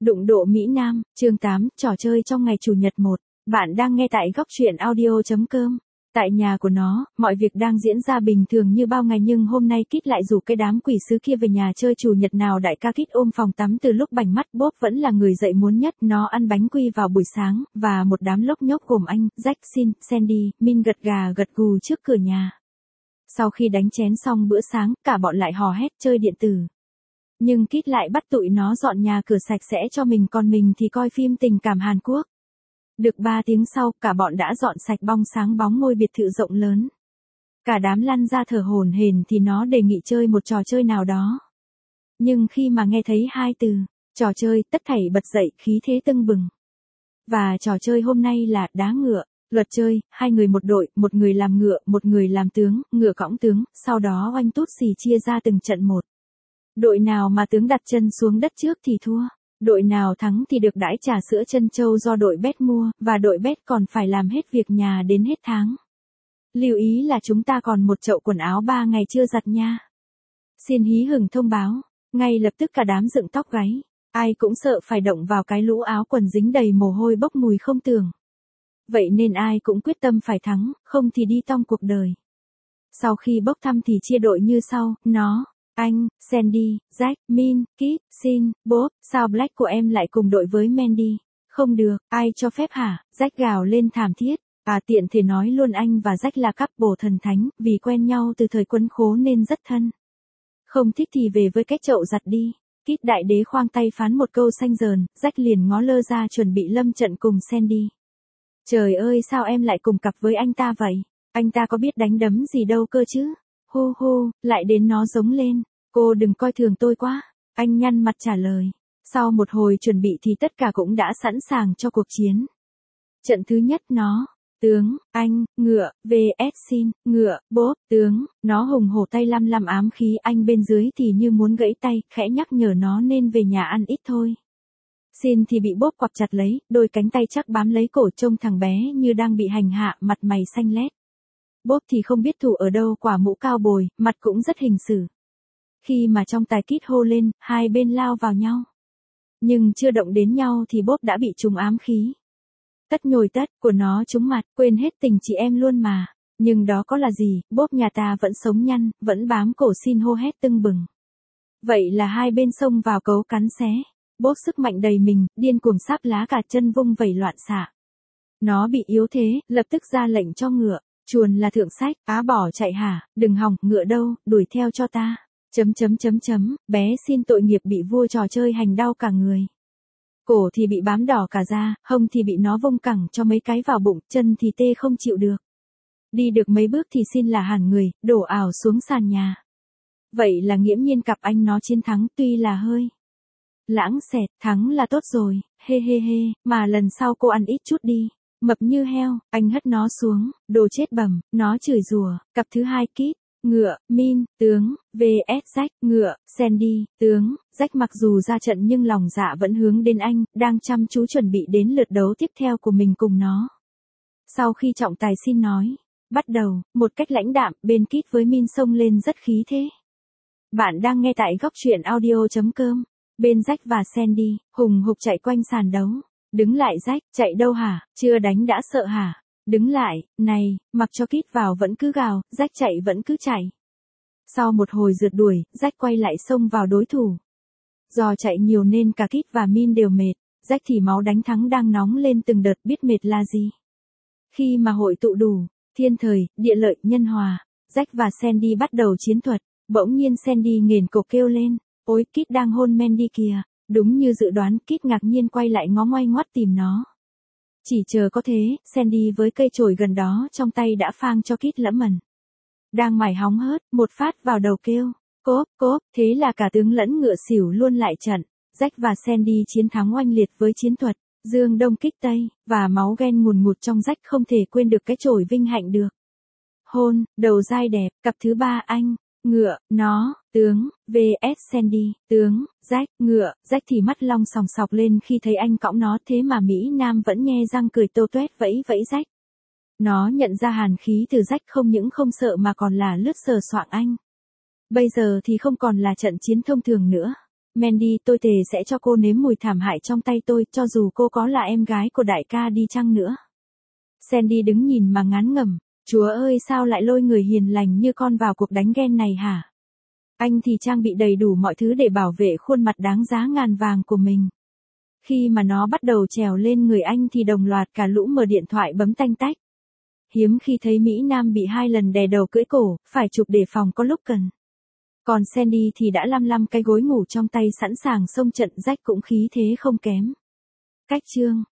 Đụng độ Mỹ Nam, chương 8, trò chơi trong ngày Chủ nhật 1. Bạn đang nghe tại góc truyện audio.com. Tại nhà của nó, mọi việc đang diễn ra bình thường như bao ngày nhưng hôm nay Kit lại rủ cái đám quỷ sứ kia về nhà chơi Chủ nhật nào đại ca Kit ôm phòng tắm từ lúc bảnh mắt. Bob vẫn là người dậy muốn nhất, nó ăn bánh quy vào buổi sáng, và một đám lốc nhốc gồm anh, Jack, Sin, Sandy, Min gật gà gật gù trước cửa nhà. Sau khi đánh chén xong bữa sáng, cả bọn lại hò hét chơi điện tử. Nhưng Kit lại bắt tụi nó dọn nhà cửa sạch sẽ cho mình, còn mình thì coi phim tình cảm Hàn Quốc. Được 3 tiếng sau, cả bọn đã dọn sạch bong sáng bóng ngôi biệt thự rộng lớn. Cả đám lăn ra thở hổn hển thì nó đề nghị chơi một trò chơi nào đó. Nhưng khi mà nghe thấy hai từ, trò chơi, tất thảy bật dậy, khí thế tưng bừng. Và trò chơi hôm nay là đá ngựa. Luật chơi, 2 người một đội, một người làm ngựa, một người làm tướng, ngựa cõng tướng, sau đó oanh tút xì chia ra từng trận một. Đội nào mà tướng đặt chân xuống đất trước thì thua. Đội nào thắng thì được đãi trà sữa trân châu do đội bet mua, và đội bet còn phải làm hết việc nhà đến hết tháng. Lưu ý là chúng ta còn một chậu quần áo 3 ngày chưa giặt nha. Xin hí hửng thông báo. Ngay lập tức cả đám dựng tóc gáy. Ai cũng sợ phải động vào cái lũ áo quần dính đầy mồ hôi bốc mùi không tưởng. Vậy nên ai cũng quyết tâm phải thắng, không thì đi tong cuộc đời. Sau khi bốc thăm thì chia đội như sau, nó, anh, Sandy, Jack, Min, Kit, Sin, Bob, sao Black của em lại cùng đội với Mandy? Không được, ai cho phép hả? Jack gào lên thảm thiết. Tiện thể nói luôn anh và Jack là couple thần thánh, vì quen nhau từ thời quân khố nên rất thân. Không thích thì về với cái chậu giặt đi. Kit đại đế khoang tay phán một câu xanh dờn, Jack liền ngó lơ ra chuẩn bị lâm trận cùng Sandy. Trời ơi, sao em lại cùng cặp với anh ta vậy? Anh ta có biết đánh đấm gì đâu cơ chứ? Hu hu, lại đến nó giống lên. Cô đừng coi thường tôi quá. Anh nhăn mặt trả lời. Sau một hồi chuẩn bị thì tất cả cũng đã sẵn sàng cho cuộc chiến. Trận thứ nhất nó, tướng, anh, ngựa, vs Sin, ngựa, Bob, tướng, nó hùng hổ tay lăm lăm ám khí, anh bên dưới thì như muốn gãy tay, khẽ nhắc nhở nó nên về nhà ăn ít thôi. Sin thì bị Bob quặp chặt lấy, đôi cánh tay chắc bám lấy cổ trông thằng bé như đang bị hành hạ, mặt mày xanh lét. Bob thì không biết thủ ở đâu quả mũ cao bồi, mặt cũng rất hình xử. Khi mà trong tài Kit hô lên, hai bên lao vào nhau. Nhưng chưa động đến nhau thì Bob đã bị trúng ám khí. Tất nhồi tất của nó trúng mặt, quên hết tình chị em luôn mà. Nhưng đó có là gì, Bob nhà ta vẫn sống nhăn, vẫn bám cổ Sin hô hét tưng bừng. Vậy là hai bên xông vào cấu cắn xé. Bob sức mạnh đầy mình, điên cuồng sáp lá cả chân vung vẩy loạn xạ. Nó bị yếu thế, lập tức ra lệnh cho ngựa. Chuồn là thượng sách, bỏ chạy hả, đừng hòng, ngựa đâu, đuổi theo cho ta. Bé Sin tội nghiệp bị vua trò chơi hành đau cả người. Cổ thì bị bám đỏ cả da, hông thì bị nó vung cẳng cho mấy cái vào bụng, chân thì tê không chịu được. Đi được mấy bước thì Sin là hẳn người, đổ ảo xuống sàn nhà. Vậy là nghiễm nhiên cặp anh nó chiến thắng, tuy là hơi lãng xẹt, thắng là tốt rồi, he he he, mà lần sau cô ăn ít chút đi. Mập như heo, anh hất nó xuống, đồ chết bẩm, nó chửi rủa. Cặp thứ hai Kit, ngựa, Min, tướng, vs Jack, ngựa, Sandy, tướng. Jack mặc dù ra trận nhưng lòng dạ vẫn hướng đến anh, đang chăm chú chuẩn bị đến lượt đấu tiếp theo của mình cùng nó. Sau khi trọng tài Sin nói, bắt đầu, một cách lãnh đạm, bên Kit với Min xông lên rất khí thế. Bạn đang nghe tại góc truyện audio.com. Bên Jack và Sandy, hùng hục chạy quanh sàn đấu. Đứng lại Jack, chạy đâu hả, chưa đánh đã sợ hả? Đứng lại, này, mặc cho Kit vào vẫn cứ gào, Jack chạy vẫn cứ chạy. Sau một hồi rượt đuổi, Jack quay lại xông vào đối thủ. Do chạy nhiều nên cả Kit và Min đều mệt, Jack thì máu đánh thắng đang nóng lên từng đợt, biết mệt là gì. Khi mà hội tụ đủ, thiên thời, địa lợi, nhân hòa, Jack và Sandy bắt đầu chiến thuật, bỗng nhiên Sandy nghển cổ kêu lên, ôi Kit đang hôn Mandy kìa. Đúng như dự đoán, Kit ngạc nhiên quay lại ngó ngoay ngoắt tìm nó. Chỉ chờ có thế, Sandy với cây chổi gần đó trong tay đã phang cho Kit lẫm mẩn. Đang mải hóng hớt, một phát vào đầu kêu, cốp, thế là cả tướng lẫn ngựa xỉu luôn lại trận. Jack và Sandy chiến thắng oanh liệt với chiến thuật, dương đông kích tây, và máu ghen ngùn ngụt trong Jack không thể quên được cái chổi vinh hạnh được. Hôn, đầu dai đẹp, cặp thứ ba anh. Ngựa, nó, tướng, vs Sandy, tướng, Jack, ngựa, Jack thì mắt long sòng sọc lên khi thấy anh cõng nó, thế mà Mỹ Nam vẫn nhe răng cười tô toét vẫy Jack. Nó nhận ra hàn khí từ Jack không những không sợ mà còn là lướt sờ soạng anh. Bây giờ thì không còn là trận chiến thông thường nữa. Mandy, tôi thề sẽ cho cô nếm mùi thảm hại trong tay tôi, cho dù cô có là em gái của đại ca đi chăng nữa. Sandy đứng nhìn mà ngán ngẩm, Chúa ơi sao lại lôi người hiền lành như con vào cuộc đánh ghen này hả? Anh thì trang bị đầy đủ mọi thứ để bảo vệ khuôn mặt đáng giá ngàn vàng của mình. Khi mà nó bắt đầu trèo lên người anh thì đồng loạt cả lũ mở điện thoại bấm tanh tách. Hiếm khi thấy Mỹ Nam bị 2 lần đè đầu cưỡi cổ, phải chụp đề phòng có lúc cần. Còn Sandy thì đã lăm cái gối ngủ trong tay sẵn sàng xông trận rách cũng khí thế không kém. Cách chương